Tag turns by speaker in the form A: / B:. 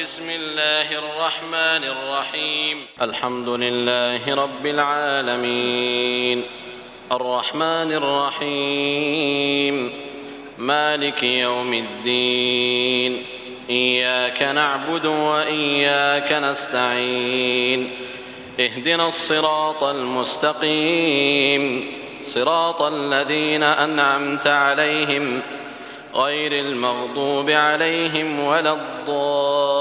A: بسم الله الرحمن الرحيم. الحمد لله رب العالمين، الرحمن الرحيم، مالك يوم الدين، إياك نعبد وإياك نستعين، اهدنا الصراط المستقيم، صراط الذين أنعمت عليهم غير المغضوب عليهم ولا الضالين.